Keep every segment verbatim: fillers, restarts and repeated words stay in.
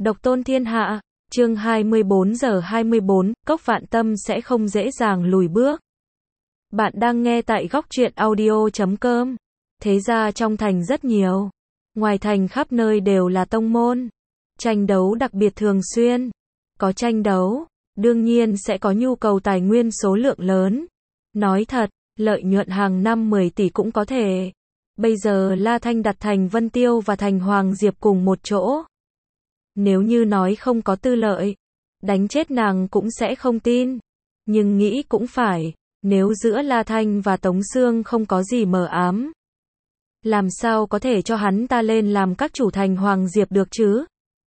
Độc tôn thiên hạ, chương hai mươi bốn giờ hai mươi bốn, Cốc Vạn Tâm sẽ không dễ dàng lùi bước. Bạn đang nghe tại góc truyện audio chấm com. Thế ra trong thành rất nhiều. Ngoài thành khắp nơi đều là tông môn. Tranh đấu đặc biệt thường xuyên. Có tranh đấu, đương nhiên sẽ có nhu cầu tài nguyên số lượng lớn. Nói thật, lợi nhuận hàng năm mười tỷ cũng có thể. Bây giờ La Thanh đặt thành Vân Tiêu và thành Hoàng Diệp cùng một chỗ. Nếu như nói không có tư lợi, đánh chết nàng cũng sẽ không tin. Nhưng nghĩ cũng phải, nếu giữa La Thanh và Tống Xương không có gì mờ ám, làm sao có thể cho hắn ta lên làm các chủ thành Hoàng Diệp được chứ?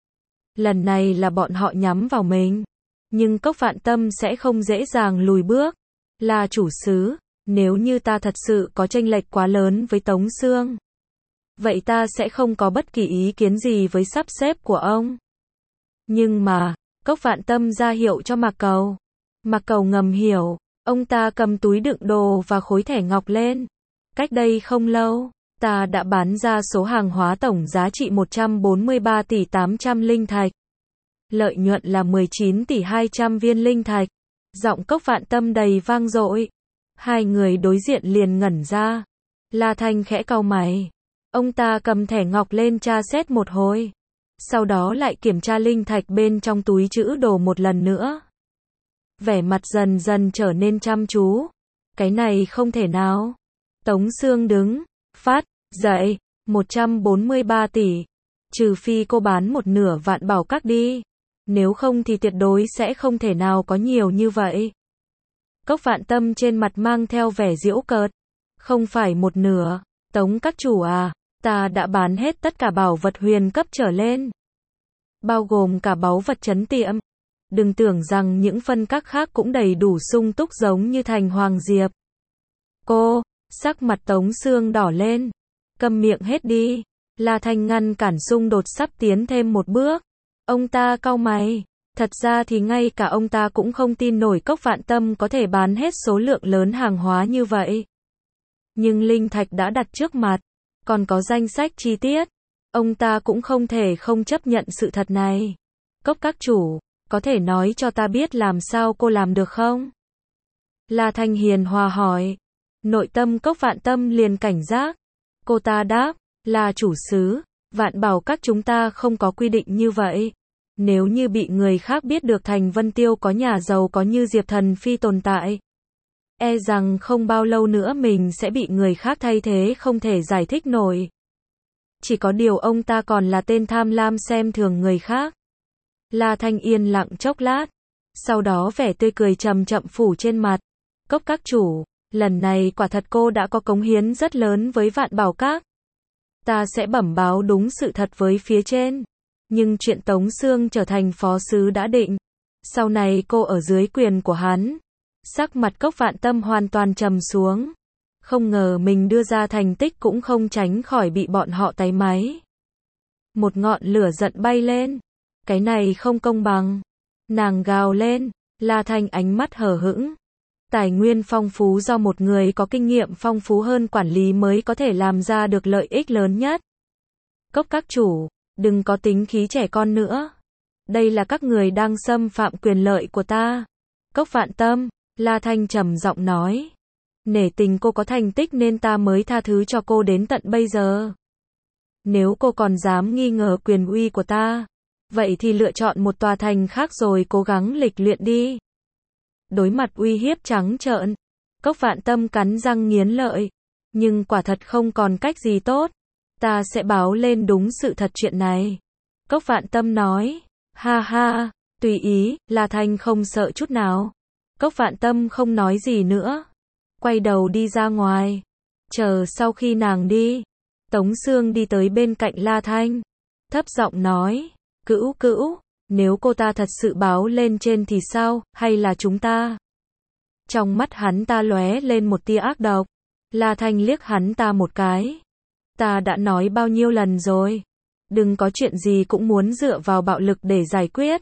Lần này là bọn họ nhắm vào mình. Nhưng Cốc Vạn Tâm sẽ không dễ dàng lùi bước. Là chủ sứ, nếu như ta thật sự có chênh lệch quá lớn với Tống Xương, vậy ta sẽ không có bất kỳ ý kiến gì với sắp xếp của ông. Nhưng mà, Cốc Vạn Tâm ra hiệu cho Mạc Cầu. Mạc Cầu ngầm hiểu, ông ta cầm túi đựng đồ và khối thẻ ngọc lên. Cách đây không lâu, ta đã bán ra số hàng hóa tổng giá trị một trăm bốn mươi ba tỷ tám trăm linh thạch. Lợi nhuận là mười chín tỷ hai trăm viên linh thạch. Giọng Cốc Vạn Tâm đầy vang dội. Hai người đối diện liền ngẩn ra. La Thanh khẽ cau mày. Ông ta cầm thẻ ngọc lên tra xét một hồi. Sau đó lại kiểm tra linh thạch bên trong túi trữ đồ một lần nữa. Vẻ mặt dần dần trở nên chăm chú. Cái này không thể nào. Tống Xương đứng, phát, dậy, một trăm bốn mươi ba tỷ. Trừ phi cô bán một nửa Vạn Bảo Các đi. Nếu không thì tuyệt đối sẽ không thể nào có nhiều như vậy. Cốc Vạn Tâm trên mặt mang theo vẻ giễu cợt. Không phải một nửa, Tống các chủ à, ta đã bán hết tất cả bảo vật huyền cấp trở lên. Bao gồm cả báu vật trấn tiệm. Đừng tưởng rằng những phân các khác cũng đầy đủ sung túc giống như thành Hoàng Diệp. Cô, sắc mặt Tống Xương đỏ lên. Câm miệng hết đi. La Thanh ngăn cản xung đột sắp tiến thêm một bước. Ông ta cau mày. Thật ra thì ngay cả ông ta cũng không tin nổi Cốc Vạn Tâm có thể bán hết số lượng lớn hàng hóa như vậy. Nhưng linh thạch đã đặt trước mặt, còn có danh sách chi tiết. Ông ta cũng không thể không chấp nhận sự thật này. Cốc các chủ, có thể nói cho ta biết làm sao cô làm được không? La Thanh hiền hòa hỏi. Nội tâm Cốc Vạn Tâm liền cảnh giác. Cô ta đáp, là chủ sứ, Vạn Bảo Các chúng ta không có quy định như vậy. Nếu như bị người khác biết được thành Vân Tiêu có nhà giàu có như Diệp Thần Phi tồn tại, e rằng không bao lâu nữa mình sẽ bị người khác thay thế không thể giải thích nổi. Chỉ có điều ông ta còn là tên tham lam xem thường người khác. La Thanh yên lặng chốc lát, sau đó vẻ tươi cười chậm chậm phủ trên mặt. Cốc các chủ, lần này quả thật cô đã có cống hiến rất lớn với Vạn Bảo Các. Ta sẽ bẩm báo đúng sự thật với phía trên. Nhưng chuyện Tống Xương trở thành phó sứ đã định. Sau này cô ở dưới quyền của hắn. Sắc mặt Cốc Vạn Tâm hoàn toàn trầm xuống. Không ngờ mình đưa ra thành tích cũng không tránh khỏi bị bọn họ táy máy. Một ngọn lửa giận bay lên. Cái này không công bằng. Nàng gào lên. La Thanh ánh mắt hờ hững. Tài nguyên phong phú do một người có kinh nghiệm phong phú hơn quản lý mới có thể làm ra được lợi ích lớn nhất. Cốc các chủ, đừng có tính khí trẻ con nữa. Đây là các người đang xâm phạm quyền lợi của ta. Cốc Vạn Tâm, La Thanh trầm giọng nói. Nể tình cô có thành tích nên ta mới tha thứ cho cô đến tận bây giờ. Nếu cô còn dám nghi ngờ quyền uy của ta, vậy thì lựa chọn một tòa thành khác rồi cố gắng lịch luyện đi. Đối mặt uy hiếp trắng trợn, Cốc Vạn Tâm cắn răng nghiến lợi. Nhưng quả thật không còn cách gì tốt. Ta sẽ báo lên đúng sự thật chuyện này. Cốc Vạn Tâm nói. Ha ha, tùy ý. La Thanh không sợ chút nào. Cốc Vạn Tâm không nói gì nữa. Quay đầu đi ra ngoài. Chờ sau khi nàng đi, Tống Xương đi tới bên cạnh La Thanh. Thấp giọng nói. Cữu cữu, nếu cô ta thật sự báo lên trên thì sao, hay là chúng ta? Trong mắt hắn ta lóe lên một tia ác độc. La Thanh liếc hắn ta một cái. Ta đã nói bao nhiêu lần rồi. Đừng có chuyện gì cũng muốn dựa vào bạo lực để giải quyết.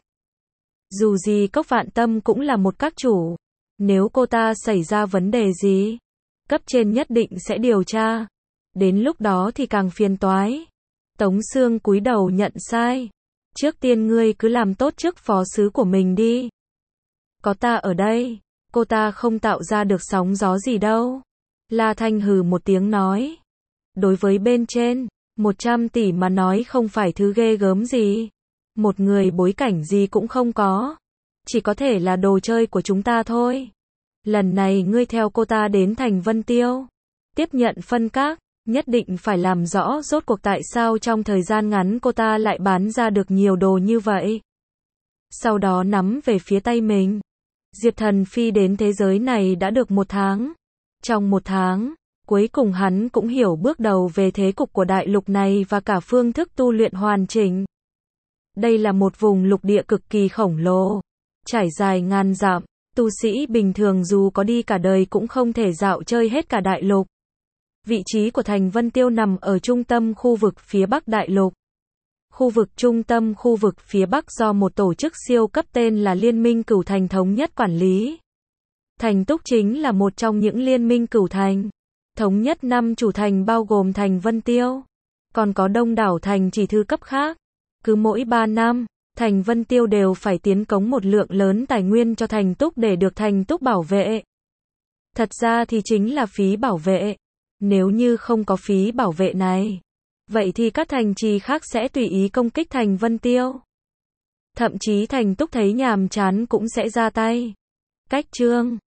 Dù gì Cốc Vạn Tâm cũng là một các chủ. Nếu cô ta xảy ra vấn đề gì, cấp trên nhất định sẽ điều tra. Đến lúc đó thì càng phiền toái. Tống Xương cúi đầu nhận sai. Trước tiên ngươi cứ làm tốt chức phó sứ của mình đi. Có ta ở đây, cô ta không tạo ra được sóng gió gì đâu. La Thanh hừ một tiếng nói. Đối với bên trên, một trăm tỷ mà nói không phải thứ ghê gớm gì. Một người bối cảnh gì cũng không có. Chỉ có thể là đồ chơi của chúng ta thôi. Lần này ngươi theo cô ta đến thành Vân Tiêu. Tiếp nhận phân các, nhất định phải làm rõ rốt cuộc tại sao trong thời gian ngắn cô ta lại bán ra được nhiều đồ như vậy. Sau đó nắm về phía tay mình. Diệp Thần Phi đến thế giới này đã được một tháng. Trong một tháng, cuối cùng hắn cũng hiểu bước đầu về thế cục của đại lục này và cả phương thức tu luyện hoàn chỉnh. Đây là một vùng lục địa cực kỳ khổng lồ, trải dài ngàn dặm, tu sĩ bình thường dù có đi cả đời cũng không thể dạo chơi hết cả đại lục. Vị trí của thành Vân Tiêu nằm ở trung tâm khu vực phía Bắc đại lục. Khu vực trung tâm khu vực phía Bắc do một tổ chức siêu cấp tên là Liên minh Cửu Thành thống nhất quản lý. Thành Túc chính là một trong những liên minh cửu thành. Thống nhất năm chủ thành bao gồm thành Vân Tiêu. Còn có đông đảo thành chỉ thư cấp khác. Cứ mỗi ba năm, thành Vân Tiêu đều phải tiến cống một lượng lớn tài nguyên cho thành Túc để được thành Túc bảo vệ. Thật ra thì chính là phí bảo vệ. Nếu như không có phí bảo vệ này, vậy thì các thành trì khác sẽ tùy ý công kích thành Vân Tiêu. Thậm chí thành Túc thấy nhàm chán cũng sẽ ra tay. Cách chương